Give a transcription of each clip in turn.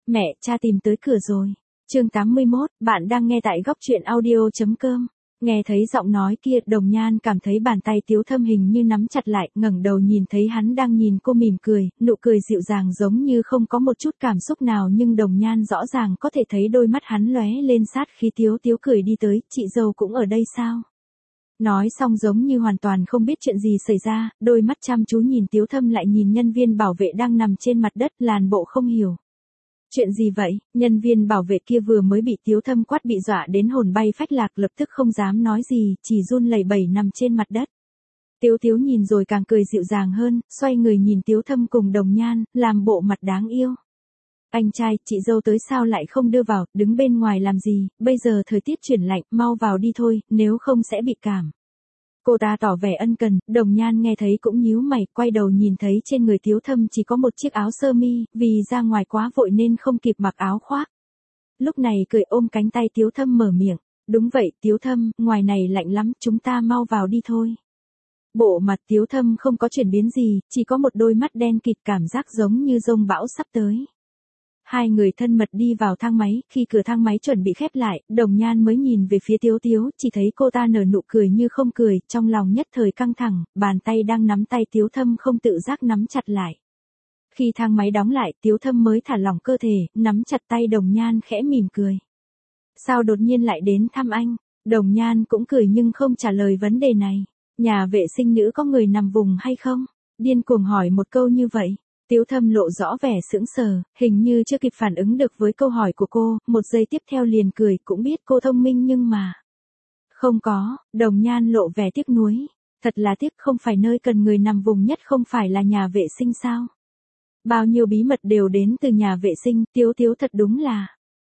Mẹ, cha tìm tới cửa rồi. Chương 81, bạn đang nghe tại góc truyện audio.com. Nghe thấy giọng nói kia, Đồng Nhan cảm thấy bàn tay Tiếu Thâm hình như nắm chặt lại, ngẩng đầu nhìn thấy hắn đang nhìn cô mỉm cười, nụ cười dịu dàng giống như không có một chút cảm xúc nào, nhưng Đồng Nhan rõ ràng có thể thấy đôi mắt hắn lóe lên sát khí. Tiếu Tiếu cười đi tới, chị dâu cũng ở đây sao? Nói xong giống như hoàn toàn không biết chuyện gì xảy ra, đôi mắt chăm chú nhìn Tiếu Thâm lại nhìn nhân viên bảo vệ đang nằm trên mặt đất, làm bộ không hiểu. Chuyện gì vậy? Nhân viên bảo vệ kia vừa mới bị Tiếu Thâm quát bị dọa đến hồn bay phách lạc, lập tức không dám nói gì, chỉ run lẩy bẩy nằm trên mặt đất. Tiếu Tiếu nhìn rồi càng cười dịu dàng hơn, xoay người nhìn Tiếu Thâm cùng Đồng Nhan, làm bộ mặt đáng yêu. Anh trai, chị dâu tới sao lại không đưa vào, đứng bên ngoài làm gì, bây giờ thời tiết chuyển lạnh, mau vào đi thôi, nếu không sẽ bị cảm. Cô ta tỏ vẻ ân cần, Đồng Nhan nghe thấy cũng nhíu mày, quay đầu nhìn thấy trên người Tiếu Thâm chỉ có một chiếc áo sơ mi, vì ra ngoài quá vội nên không kịp mặc áo khoác. Lúc này cười ôm cánh tay Tiếu Thâm mở miệng, đúng vậy Tiếu Thâm, ngoài này lạnh lắm, chúng ta mau vào đi thôi. Bộ mặt Tiếu Thâm không có chuyển biến gì, chỉ có một đôi mắt đen kịt, cảm giác giống như dông bão sắp tới. Hai người thân mật đi vào thang máy, khi cửa thang máy chuẩn bị khép lại, Đồng Nhan mới nhìn về phía Tiếu Tiếu, chỉ thấy cô ta nở nụ cười như không cười, trong lòng nhất thời căng thẳng, bàn tay đang nắm tay Tiếu Thâm không tự giác nắm chặt lại. Khi thang máy đóng lại, Tiếu Thâm mới thả lỏng cơ thể, nắm chặt tay Đồng Nhan khẽ mỉm cười. Sao đột nhiên lại đến thăm anh? Đồng Nhan cũng cười nhưng không trả lời vấn đề này. Nhà vệ sinh nữ có người nằm vùng hay không? Điên cuồng hỏi một câu như vậy. Tiếu Thâm lộ rõ vẻ sững sờ, hình như chưa kịp phản ứng được với câu hỏi của cô, một giây tiếp theo liền cười, cũng biết cô thông minh nhưng mà. Không có, Đồng Nhan lộ vẻ tiếc nuối. Thật là tiếc, không phải nơi cần người nằm vùng nhất không phải là nhà vệ sinh sao? Bao nhiêu bí mật đều đến từ nhà vệ sinh, Tiếu Tiếu thật đúng là.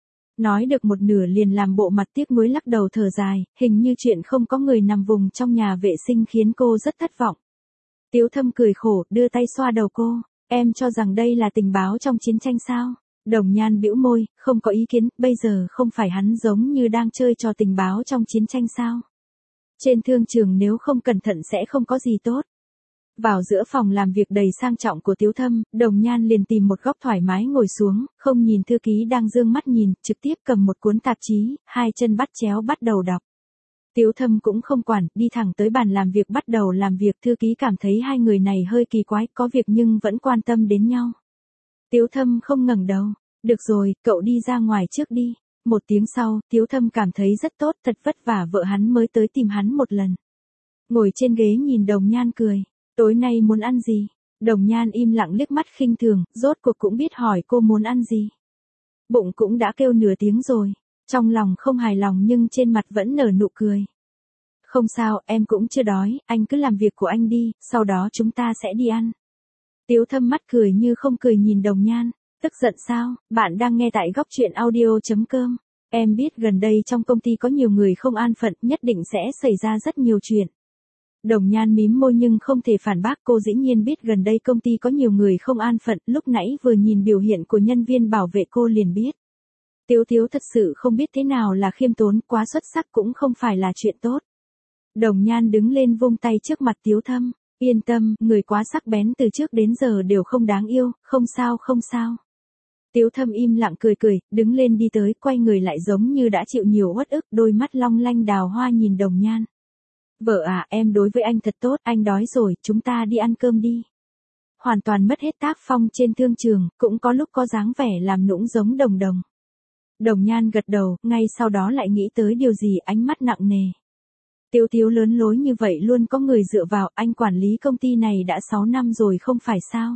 Nói được một nửa liền làm bộ mặt tiếc nuối lắc đầu thở dài, hình như chuyện không có người nằm vùng trong nhà vệ sinh khiến cô rất thất vọng. Tiếu Thâm cười khổ, đưa tay xoa đầu cô. Em cho rằng đây là tình báo trong chiến tranh sao? Đồng Nhan bĩu môi, không có ý kiến, bây giờ không phải hắn giống như đang chơi trò tình báo trong chiến tranh sao? Trên thương trường nếu không cẩn thận sẽ không có gì tốt. Vào giữa phòng làm việc đầy sang trọng của Tiếu Thâm, Đồng Nhan liền tìm một góc thoải mái ngồi xuống, không nhìn thư ký đang dương mắt nhìn, trực tiếp cầm một cuốn tạp chí, hai chân bắt chéo bắt đầu đọc. Tiếu Thâm cũng không quản, đi thẳng tới bàn làm việc bắt đầu làm việc. Thư ký cảm thấy hai người này hơi kỳ quái, có việc nhưng vẫn quan tâm đến nhau. Tiếu Thâm không ngẩng đầu. Được rồi, cậu đi ra ngoài trước đi. Một tiếng sau, Tiếu Thâm cảm thấy rất tốt, thật vất vả vợ hắn mới tới tìm hắn một lần. Ngồi trên ghế nhìn Đồng Nhan cười. Tối nay muốn ăn gì? Đồng Nhan im lặng liếc mắt khinh thường, rốt cuộc cũng biết hỏi cô muốn ăn gì. Bụng cũng đã kêu nửa tiếng rồi. Trong lòng không hài lòng nhưng trên mặt vẫn nở nụ cười. Không sao, em cũng chưa đói, anh cứ làm việc của anh đi, sau đó chúng ta sẽ đi ăn. Tiếu Thâm mắt cười như không cười nhìn Đồng Nhan. Tức giận sao? Bạn đang nghe tại góc truyện audio.com. Em biết gần đây trong công ty có nhiều người không an phận, nhất định sẽ xảy ra rất nhiều chuyện. Đồng Nhan mím môi nhưng không thể phản bác, cô dĩ nhiên biết gần đây công ty có nhiều người không an phận, lúc nãy vừa nhìn biểu hiện của nhân viên bảo vệ cô liền biết. Tiếu Tiếu thật sự không biết thế nào là khiêm tốn, quá xuất sắc cũng không phải là chuyện tốt. Đồng Nhan đứng lên vung tay trước mặt Tiếu Thâm, yên tâm, người quá sắc bén từ trước đến giờ đều không đáng yêu, không sao không sao. Tiếu Thâm im lặng cười cười, đứng lên đi tới, quay người lại giống như đã chịu nhiều uất ức, đôi mắt long lanh đào hoa nhìn Đồng Nhan. Vợ à, em đối với anh thật tốt, anh đói rồi, chúng ta đi ăn cơm đi. Hoàn toàn mất hết tác phong trên thương trường, cũng có lúc có dáng vẻ làm nũng giống Đồng Đồng. Đồng Nhan gật đầu, ngay sau đó lại nghĩ tới điều gì, ánh mắt nặng nề. Tiếu Tiếu lớn lối như vậy luôn có người dựa vào, anh quản lý công ty này đã 6 năm rồi không phải sao?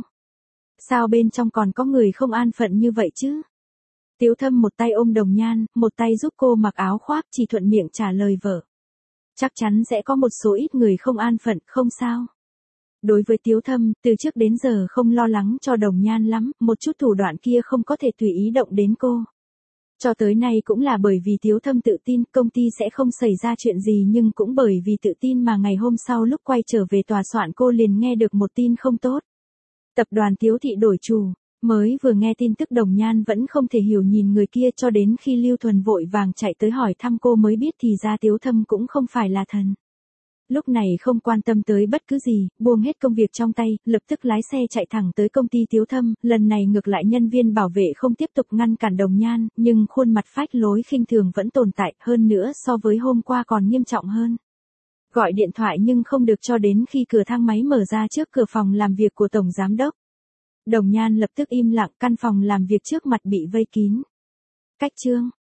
Sao bên trong còn có người không an phận như vậy chứ? Tiếu Thâm một tay ôm Đồng Nhan, một tay giúp cô mặc áo khoác, chỉ thuận miệng trả lời vợ. Chắc chắn sẽ có một số ít người không an phận, không sao. Đối với Tiếu Thâm, từ trước đến giờ không lo lắng cho Đồng Nhan lắm, một chút thủ đoạn kia không có thể tùy ý động đến cô. Cho tới nay cũng là bởi vì Tiếu Thâm tự tin công ty sẽ không xảy ra chuyện gì, nhưng cũng bởi vì tự tin mà ngày hôm sau lúc quay trở về tòa soạn cô liền nghe được một tin không tốt. Tập đoàn Tiếu Thị đổi chủ. Mới vừa nghe tin tức Đồng Nhan vẫn không thể hiểu nhìn người kia, cho đến khi Lưu Thuần vội vàng chạy tới hỏi thăm cô mới biết thì ra Tiếu Thâm cũng không phải là thần. Lúc này không quan tâm tới bất cứ gì, buông hết công việc trong tay, lập tức lái xe chạy thẳng tới công ty Tiếu Thâm, lần này ngược lại nhân viên bảo vệ không tiếp tục ngăn cản Đồng Nhan, nhưng khuôn mặt phách lối khinh thường vẫn tồn tại, hơn nữa so với hôm qua còn nghiêm trọng hơn. Gọi điện thoại nhưng không được cho đến khi cửa thang máy mở ra trước cửa phòng làm việc của Tổng Giám Đốc. Đồng Nhan lập tức im lặng, căn phòng làm việc trước mặt bị vây kín. Cách chương